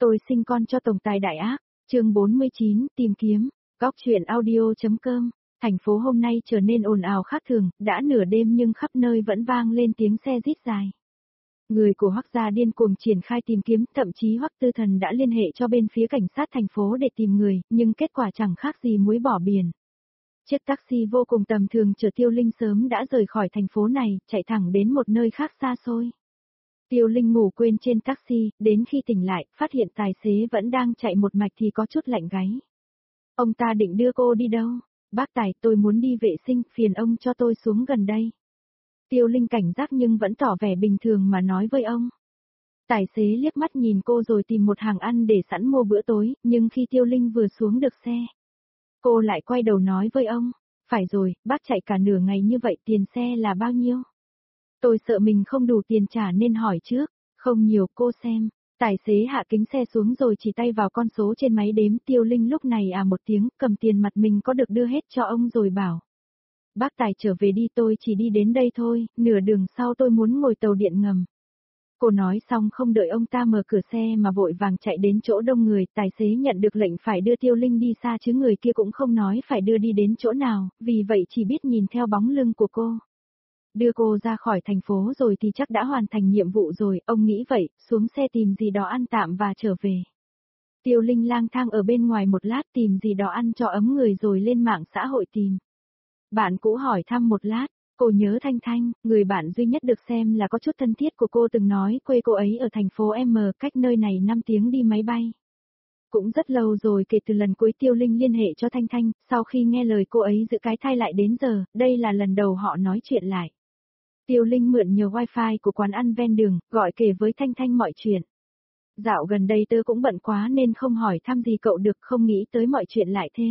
Tôi sinh con cho tổng tài đại ác, chương 49, tìm kiếm, góc chuyện audio.com. Thành phố hôm nay trở nên ồn ào khác thường, đã nửa đêm nhưng khắp nơi vẫn vang lên tiếng xe rít dài. Người của Hoắc gia điên cuồng triển khai tìm kiếm, thậm chí Hoắc Tư Thần đã liên hệ cho bên phía cảnh sát thành phố để tìm người, nhưng kết quả chẳng khác gì muối bỏ biển. Chiếc taxi vô cùng tầm thường chở Tiêu Linh sớm đã rời khỏi thành phố này, chạy thẳng đến một nơi khác xa xôi. Tiêu Linh ngủ quên trên taxi, đến khi tỉnh lại, phát hiện tài xế vẫn đang chạy một mạch thì có chút lạnh gáy. Ông ta định đưa cô đi đâu? Bác Tài, tôi muốn đi vệ sinh, phiền ông cho tôi xuống gần đây. Tiêu Linh cảnh giác nhưng vẫn tỏ vẻ bình thường mà nói với ông. Tài xế liếc mắt nhìn cô rồi tìm một hàng ăn để sẵn mua bữa tối, nhưng khi Tiêu Linh vừa xuống được xe, cô lại quay đầu nói với ông, phải rồi, bác chạy cả nửa ngày như vậy tiền xe là bao nhiêu? Tôi sợ mình không đủ tiền trả nên hỏi trước, không nhiều cô xem. Tài xế hạ kính xe xuống rồi chỉ tay vào con số trên máy đếm. Tiêu Linh lúc này một tiếng, cầm tiền mặt mình có được đưa hết cho ông rồi bảo. Bác Tài trở về đi, tôi chỉ đi đến đây thôi, nửa đường sau tôi muốn ngồi tàu điện ngầm. Cô nói xong không đợi ông ta mở cửa xe mà vội vàng chạy đến chỗ đông người. Tài xế nhận được lệnh phải đưa Tiêu Linh đi xa chứ người kia cũng không nói phải đưa đi đến chỗ nào, vì vậy chỉ biết nhìn theo bóng lưng của cô. Đưa cô ra khỏi thành phố rồi thì chắc đã hoàn thành nhiệm vụ rồi, ông nghĩ vậy, xuống xe tìm gì đó ăn tạm và trở về. Tiêu Linh lang thang ở bên ngoài một lát tìm gì đó ăn cho ấm người rồi lên mạng xã hội tìm. Bạn cũ hỏi thăm một lát, cô nhớ Thanh Thanh, người bạn duy nhất được xem là có chút thân thiết của cô từng nói quê cô ấy ở thành phố M, cách nơi này 5 tiếng đi máy bay. Cũng rất lâu rồi kể từ lần cuối Tiêu Linh liên hệ cho Thanh Thanh, sau khi nghe lời cô ấy giữ cái thai lại đến giờ, đây là lần đầu họ nói chuyện lại. Tiêu Linh mượn nhờ wifi của quán ăn ven đường, gọi kể với Thanh Thanh mọi chuyện. Dạo gần đây tớ cũng bận quá nên không hỏi thăm gì cậu được, không nghĩ tới mọi chuyện lại thế.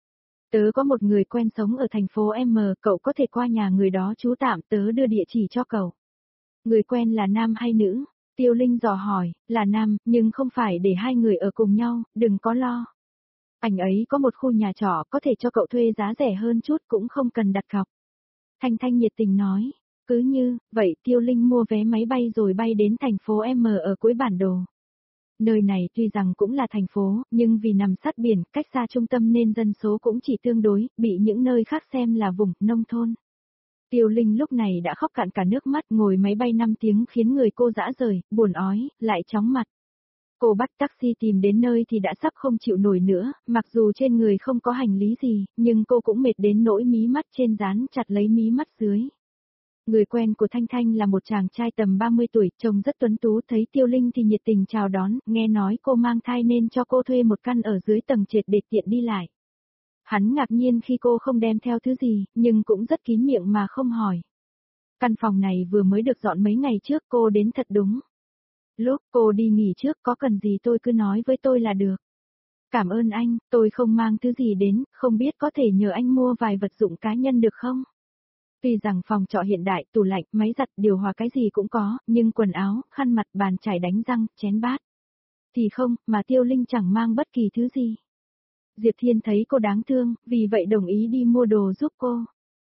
Tớ có một người quen sống ở thành phố M, cậu có thể qua nhà người đó trú tạm, tớ đưa địa chỉ cho cậu. Người quen là nam hay nữ? Tiêu Linh dò hỏi, là nam, nhưng không phải để hai người ở cùng nhau, đừng có lo. Anh ấy có một khu nhà trọ, có thể cho cậu thuê giá rẻ hơn chút, cũng không cần đặt cọc. Thanh Thanh nhiệt tình nói. Cứ như, vậy Tiêu Linh mua vé máy bay rồi bay đến thành phố M ở cuối bản đồ. Nơi này tuy rằng cũng là thành phố, nhưng vì nằm sát biển, cách xa trung tâm nên dân số cũng chỉ tương đối, bị những nơi khác xem là vùng nông thôn. Tiêu Linh lúc này đã khóc cạn cả nước mắt, ngồi máy bay 5 tiếng khiến người cô rã rời, buồn ói, lại chóng mặt. Cô bắt taxi tìm đến nơi thì đã sắp không chịu nổi nữa, mặc dù trên người không có hành lý gì, nhưng cô cũng mệt đến nỗi mí mắt trên dán chặt lấy mí mắt dưới. Người quen của Thanh Thanh là một chàng trai tầm 30 tuổi, trông rất tuấn tú, thấy Tiêu Linh thì nhiệt tình chào đón, nghe nói cô mang thai nên cho cô thuê một căn ở dưới tầng trệt để tiện đi lại. Hắn ngạc nhiên khi cô không đem theo thứ gì, nhưng cũng rất kín miệng mà không hỏi. Căn phòng này vừa mới được dọn mấy ngày trước, cô đến thật đúng. Lúc cô đi nghỉ trước, có cần gì tôi cứ nói với tôi là được. Cảm ơn anh, tôi không mang thứ gì đến, không biết có thể nhờ anh mua vài vật dụng cá nhân được không? Tuy rằng phòng trọ hiện đại, tủ lạnh, máy giặt, điều hòa cái gì cũng có, nhưng quần áo, khăn mặt, bàn chải đánh răng, chén bát thì không, mà Tiêu Linh chẳng mang bất kỳ thứ gì. Diệp Thiên thấy cô đáng thương, vì vậy đồng ý đi mua đồ giúp cô.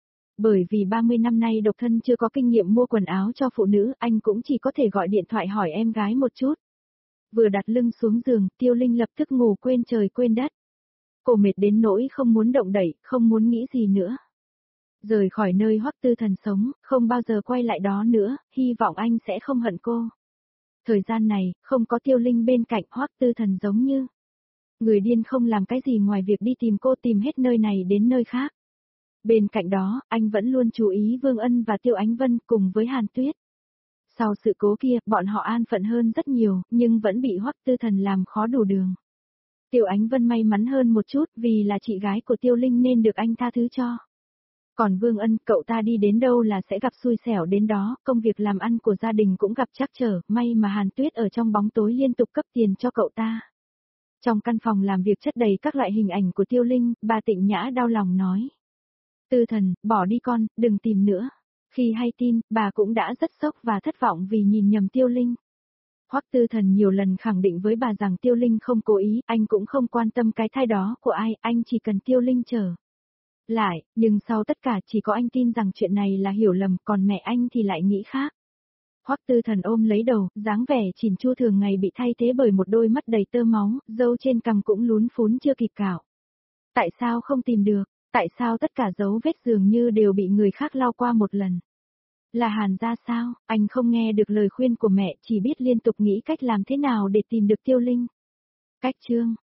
Bởi vì 30 năm nay độc thân chưa có kinh nghiệm mua quần áo cho phụ nữ, anh cũng chỉ có thể gọi điện thoại hỏi em gái một chút. Vừa đặt lưng xuống giường, Tiêu Linh lập tức ngủ quên trời quên đất. Cô mệt đến nỗi không muốn động đậy, không muốn nghĩ gì nữa. Rời khỏi nơi Hoắc Tư Thần sống, không bao giờ quay lại đó nữa, hy vọng anh sẽ không hận cô. Thời gian này, không có Tiêu Linh bên cạnh, Hoắc Tư Thần giống như người điên không làm cái gì ngoài việc đi tìm cô, tìm hết nơi này đến nơi khác. Bên cạnh đó, anh vẫn luôn chú ý Vương Ân và Tiêu Ánh Vân cùng với Hàn Tuyết. Sau sự cố kia, bọn họ an phận hơn rất nhiều, nhưng vẫn bị Hoắc Tư Thần làm khó đủ đường. Tiêu Ánh Vân may mắn hơn một chút vì là chị gái của Tiêu Linh nên được anh tha thứ cho. Còn Vương Ân, cậu ta đi đến đâu là sẽ gặp xui xẻo đến đó, công việc làm ăn của gia đình cũng gặp trắc trở, may mà Hàn Tuyết ở trong bóng tối liên tục cấp tiền cho cậu ta. Trong căn phòng làm việc chất đầy các loại hình ảnh của Tiêu Linh, bà Tịnh Nhã đau lòng nói. Tư Thần, bỏ đi con, đừng tìm nữa. Khi hay tin, bà cũng đã rất sốc và thất vọng vì nhìn nhầm Tiêu Linh. Hoắc Tư Thần nhiều lần khẳng định với bà rằng Tiêu Linh không cố ý, anh cũng không quan tâm cái thai đó của ai, anh chỉ cần Tiêu Linh trở lại, nhưng sau tất cả chỉ có anh tin rằng chuyện này là hiểu lầm, còn mẹ anh thì lại nghĩ khác. Hoắc Tư Thần ôm lấy đầu, dáng vẻ chỉn chu thường ngày bị thay thế bởi một đôi mắt đầy tơ máu, râu trên cằm cũng lún phún chưa kịp cạo. Tại sao không tìm được? Tại sao tất cả dấu vết dường như đều bị người khác lau qua một lần? Là Hàn gia sao? Anh không nghe được lời khuyên của mẹ, chỉ biết liên tục nghĩ cách làm thế nào để tìm được Tiêu Linh. Cách chương